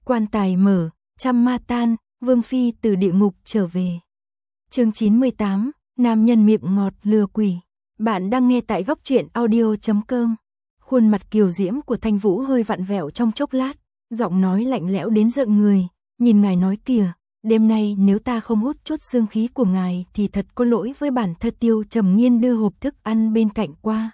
Quan tài mở, trăm ma tan, Vương Phi từ địa ngục trở về. Chương 98, nam nhân miệng ngọt lừa quỷ. Bạn đang nghe tại góc truyện audio.com. Khuôn mặt kiều diễm của Thanh Vũ hơi vặn vẹo trong chốc lát, giọng nói lạnh lẽo đến rợn người, nhìn ngài nói kìa, đêm nay nếu ta không hút chút dương khí của ngài thì thật có lỗi với bản thân. Tiêu Trầm Nghiên đưa hộp thức ăn bên cạnh qua.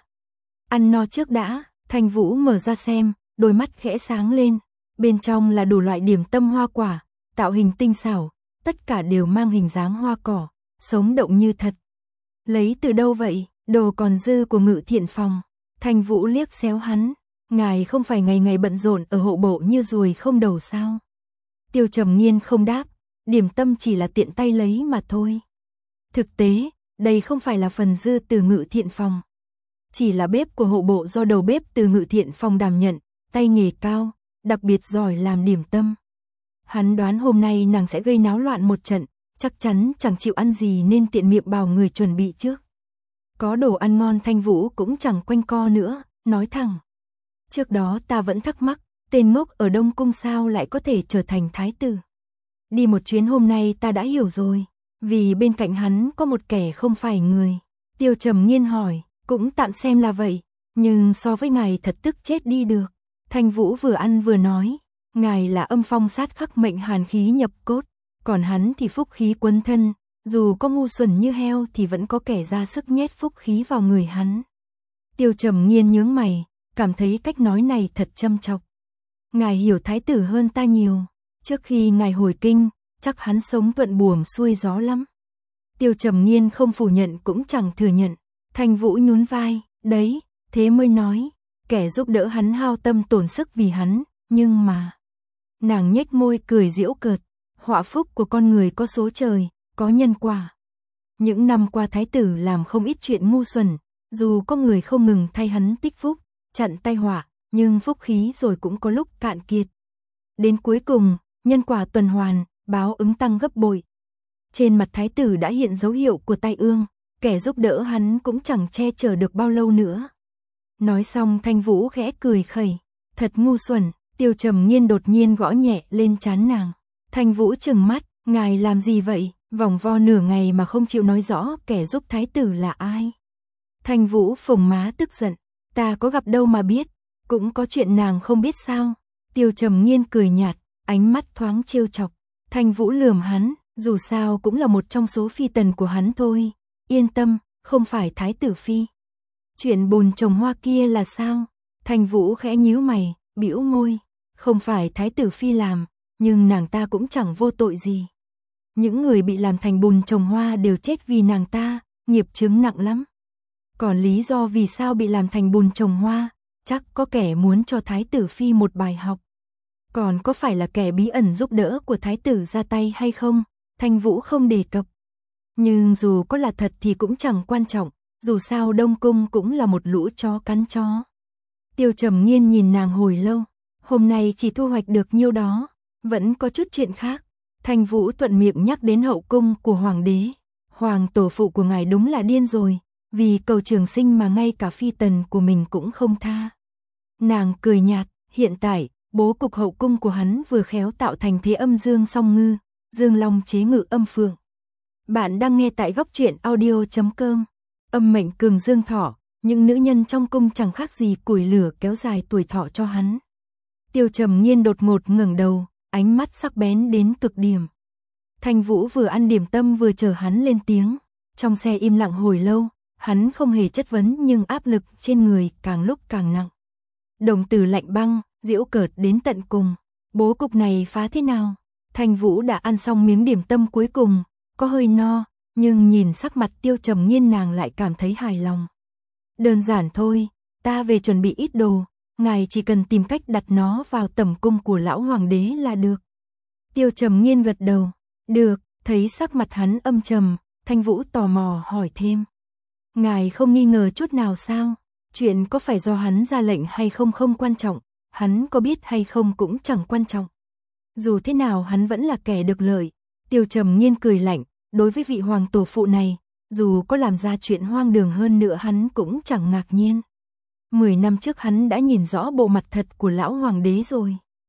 Ăn no trước đã. Thanh Vũ mở ra xem, đôi mắt khẽ sáng lên, bên trong là đủ loại điểm tâm hoa quả, tạo hình tinh xảo, tất cả đều mang hình dáng hoa cỏ, sống động như thật. Lấy từ đâu vậy? Đồ còn dư của Ngự Thiện Phòng. Thanh Vũ liếc xéo hắn, ngài không phải ngày ngày bận rộn ở hộ bộ như ruồi không đầu sao? Tiêu Trầm Nghiên không đáp, điểm tâm chỉ là tiện tay lấy mà thôi. Thực tế, đây không phải là phần dư từ Ngự Thiện Phòng, chỉ là bếp của hộ bộ do đầu bếp từ Ngự Thiện Phòng đảm nhận, tay nghề cao, đặc biệt giỏi làm điểm tâm. Hắn đoán hôm nay nàng sẽ gây náo loạn một trận, chắc chắn chẳng chịu ăn gì nên tiện miệng bảo người chuẩn bị trước. Có đồ ăn ngon Thanh Vũ cũng chẳng quanh co nữa, nói thẳng. Trước đó ta vẫn thắc mắc, tên ngốc ở Đông Cung sao lại có thể trở thành thái tử. Đi một chuyến hôm nay ta đã hiểu rồi, vì bên cạnh hắn có một kẻ không phải người. Tiêu Trầm Nghiên hỏi, cũng tạm xem là vậy, nhưng so với ngài thật tức chết đi được. Thanh Vũ vừa ăn vừa nói, ngài là âm phong sát khắc mệnh hàn khí nhập cốt, còn hắn thì phúc khí quấn thân, dù có ngu xuẩn như heo thì vẫn có kẻ ra sức nhét phúc khí vào người hắn. Tiêu Trầm Nghiên nhướng mày, cảm thấy cách nói này thật châm chọc. Ngài hiểu thái tử hơn ta nhiều, trước khi ngài hồi kinh, chắc hắn sống thuận buồm xuôi gió lắm. Tiêu Trầm Nghiên không phủ nhận cũng chẳng thừa nhận. Thanh Vũ nhún vai, đấy, thế mới nói, kẻ giúp đỡ hắn hao tâm tổn sức vì hắn, nhưng mà... Nàng nhếch môi cười giễu cợt, họa phúc của con người có số trời, có nhân quả. Những năm qua thái tử làm không ít chuyện ngu xuẩn, dù có người không ngừng thay hắn tích phúc, chặn tai họa, nhưng phúc khí rồi cũng có lúc cạn kiệt. Đến cuối cùng, nhân quả tuần hoàn, báo ứng tăng gấp bội. Trên mặt thái tử đã hiện dấu hiệu của tai ương, kẻ giúp đỡ hắn cũng chẳng che chở được bao lâu nữa. Nói xong Thanh Vũ khẽ cười khẩy, thật ngu xuẩn. Tiêu Trầm Nghiên đột nhiên gõ nhẹ lên trán nàng. Thanh Vũ trừng mắt, ngài làm gì vậy? Vòng vo nửa ngày mà không chịu nói rõ kẻ giúp thái tử là ai. Thanh Vũ phồng má tức giận, ta có gặp đâu mà biết, cũng có chuyện nàng không biết sao. Tiêu Trầm Nghiên cười nhạt, ánh mắt thoáng trêu chọc. Thanh Vũ lườm hắn, dù sao cũng là một trong số phi tần của hắn thôi. Yên tâm, không phải thái tử phi. Chuyện bồn trồng hoa kia là sao? Thanh Vũ khẽ nhíu mày, bĩu môi. Không phải thái tử phi làm, nhưng nàng ta cũng chẳng vô tội gì. Những người bị làm thành bồn trồng hoa đều chết vì nàng ta, nghiệp chướng nặng lắm. Còn lý do vì sao bị làm thành bồn trồng hoa, chắc có kẻ muốn cho thái tử phi một bài học. Còn có phải là kẻ bí ẩn giúp đỡ của thái tử ra tay hay không, Thanh Vũ không đề cập. Nhưng dù có là thật thì cũng chẳng quan trọng, dù sao Đông Cung cũng là một lũ chó cắn chó. Tiêu Trầm Nghiên nhìn nàng hồi lâu, hôm nay chỉ thu hoạch được nhiêu đó, vẫn có chút chuyện khác. Thanh Vũ thuận miệng nhắc đến hậu cung của hoàng đế. Hoàng tổ phụ của ngài đúng là điên rồi, vì cầu trường sinh mà ngay cả phi tần của mình cũng không tha. Nàng cười nhạt, hiện tại, bố cục hậu cung của hắn vừa khéo tạo thành thế âm dương song ngư, dương long chế ngự âm phượng. Bạn đang nghe tại góc truyện audio.com. Âm mệnh cường dương thọ, những nữ nhân trong cung chẳng khác gì củi lửa kéo dài tuổi thọ cho hắn. Tiêu Trầm Nghiên đột ngột ngẩng đầu, ánh mắt sắc bén đến cực điểm. Thanh Vũ vừa ăn điểm tâm vừa chờ hắn lên tiếng. Trong xe im lặng hồi lâu, hắn không hề chất vấn nhưng áp lực trên người càng lúc càng nặng. Đồng tử lạnh băng, giễu cợt đến tận cùng. Bố cục này phá thế nào? Thanh Vũ đã ăn xong miếng điểm tâm cuối cùng, có hơi no, nhưng nhìn sắc mặt Tiêu Trầm Nghiên nàng lại cảm thấy hài lòng. Đơn giản thôi, ta về chuẩn bị ít đồ, ngài chỉ cần tìm cách đặt nó vào tẩm cung của lão hoàng đế là được. Tiêu Trầm Nghiên gật đầu, được, thấy sắc mặt hắn âm trầm, Thanh Vũ tò mò hỏi thêm. Ngài không nghi ngờ chút nào sao? Chuyện có phải do hắn ra lệnh hay không không quan trọng, hắn có biết hay không cũng chẳng quan trọng. Dù thế nào hắn vẫn là kẻ được lợi. Tiêu Trầm Nghiên cười lạnh, đối với vị hoàng tổ phụ này, dù có làm ra chuyện hoang đường hơn nữa hắn cũng chẳng ngạc nhiên. 10 năm trước hắn đã nhìn rõ bộ mặt thật của lão hoàng đế rồi.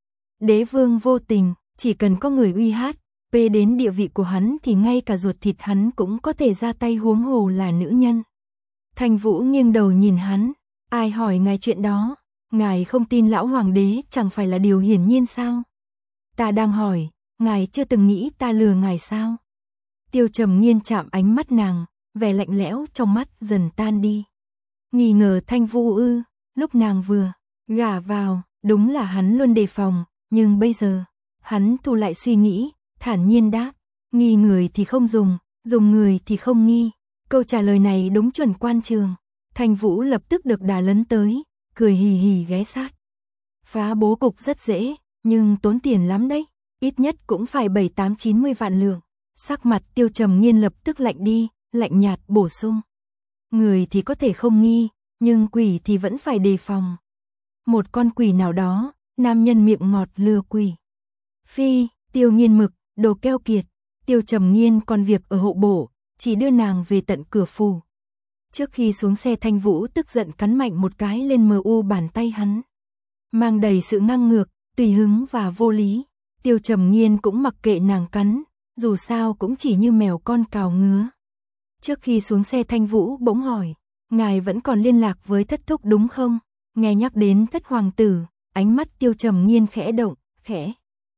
Đế vương vô tình, chỉ cần có người uy hát, đến địa vị của hắn thì ngay cả ruột thịt hắn cũng có thể ra tay, huống hồ là nữ nhân. Thanh Vũ nghiêng đầu nhìn hắn, ai hỏi ngài chuyện đó, ngài không tin lão hoàng đế chẳng phải là điều hiển nhiên sao? Ta đang hỏi, ngài chưa từng nghĩ ta lừa ngài sao? Tiêu Trầm Nghiên chạm ánh mắt nàng, vẻ lạnh lẽo trong mắt dần tan đi. Nghi ngờ Thanh Vũ ư? Lúc nàng vừa gả vào, đúng là hắn luôn đề phòng, nhưng bây giờ, hắn thu lại suy nghĩ, thản nhiên đáp, nghi người thì không dùng người thì không nghi. Câu trả lời này đúng chuẩn quan trường. Thanh Vũ lập tức được đà lấn tới, cười hì hì ghé sát. Phá bố cục rất dễ, nhưng tốn tiền lắm đấy, ít nhất cũng phải 7-8-90 vạn lượng. Sắc mặt Tiêu Trầm Nghiên lập tức lạnh đi, lạnh nhạt bổ sung. Người thì có thể không nghi, nhưng quỷ thì vẫn phải đề phòng. Một con quỷ nào đó, nam nhân miệng ngọt lừa quỷ. Phi, Tiêu Nghiên mực, đồ keo kiệt. Tiêu Trầm Nghiên còn việc ở hộ bổ, chỉ đưa nàng về tận cửa phủ. Trước khi xuống xe, Thanh Vũ tức giận cắn mạnh một cái lên mu bàn tay hắn, mang đầy sự ngang ngược, tùy hứng và vô lý. Tiêu Trầm Nghiên cũng mặc kệ nàng cắn, dù sao cũng chỉ như mèo con cào ngứa. Trước khi xuống xe, Thanh Vũ bỗng hỏi, ngài vẫn còn liên lạc với thất thúc đúng không? Nghe nhắc đến thất hoàng tử, ánh mắt Tiêu Trầm Nghiên khẽ động, khẽ.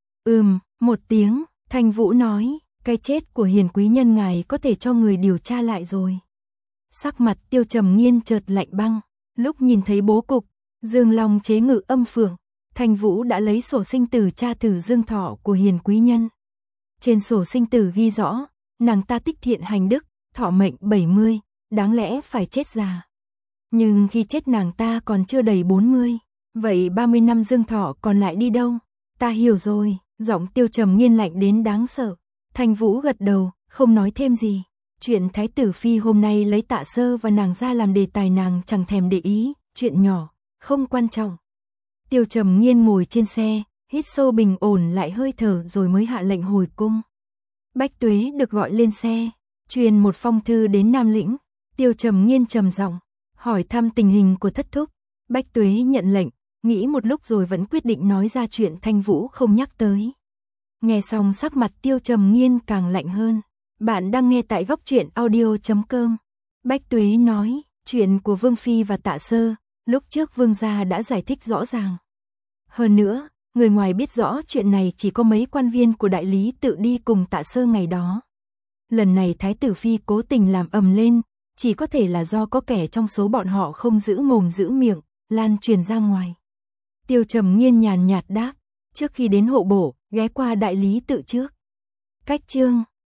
Một tiếng, Thanh Vũ nói, cái chết của hiền quý nhân ngài có thể cho người điều tra lại rồi. Sắc mặt Tiêu Trầm Nghiên chợt lạnh băng, lúc nhìn thấy bố cục, Dương Long chế ngự âm phượng, Thanh Vũ đã lấy sổ sinh tử tra thử dương thọ của hiền quý nhân. Trên sổ sinh tử ghi rõ, nàng ta tích thiện hành đức, thọ mệnh 70, đáng lẽ phải chết già. Nhưng khi chết nàng ta còn chưa đầy 40, vậy 30 năm dương thọ còn lại đi đâu? Ta hiểu rồi, giọng Tiêu Trầm Nghiên lạnh đến đáng sợ. Thanh Vũ gật đầu, không nói thêm gì. Chuyện Thái tử Phi hôm nay lấy Tạ Sơ và nàng ra làm đề tài nàng chẳng thèm để ý, chuyện nhỏ, không quan trọng. Tiêu Trầm Nghiên ngồi trên xe, hít sâu bình ổn lại hơi thở rồi mới hạ lệnh hồi cung. Bách Tuế được gọi lên xe, truyền một phong thư đến Nam Lĩnh. Tiêu Trầm Nghiên trầm giọng, hỏi thăm tình hình của thất thúc. Bách Tuế nhận lệnh, nghĩ một lúc rồi vẫn quyết định nói ra chuyện Thanh Vũ không nhắc tới. Nghe xong sắc mặt Tiêu Trầm Nghiên càng lạnh hơn. Bạn đang nghe tại góc truyện audio.com. Bách Tuế nói, chuyện của Vương Phi và Tạ Sơ, lúc trước Vương gia đã giải thích rõ ràng. Hơn nữa, người ngoài biết rõ chuyện này chỉ có mấy quan viên của đại lý tự đi cùng Tạ Sơ ngày đó. Lần này Thái tử Phi cố tình làm ầm lên, chỉ có thể là do có kẻ trong số bọn họ không giữ mồm giữ miệng, lan truyền ra ngoài. Tiêu Trầm Nghiên nhàn nhạt đáp, trước khi đến hộ bổ, ghé qua đại lý tự trước. Cách chương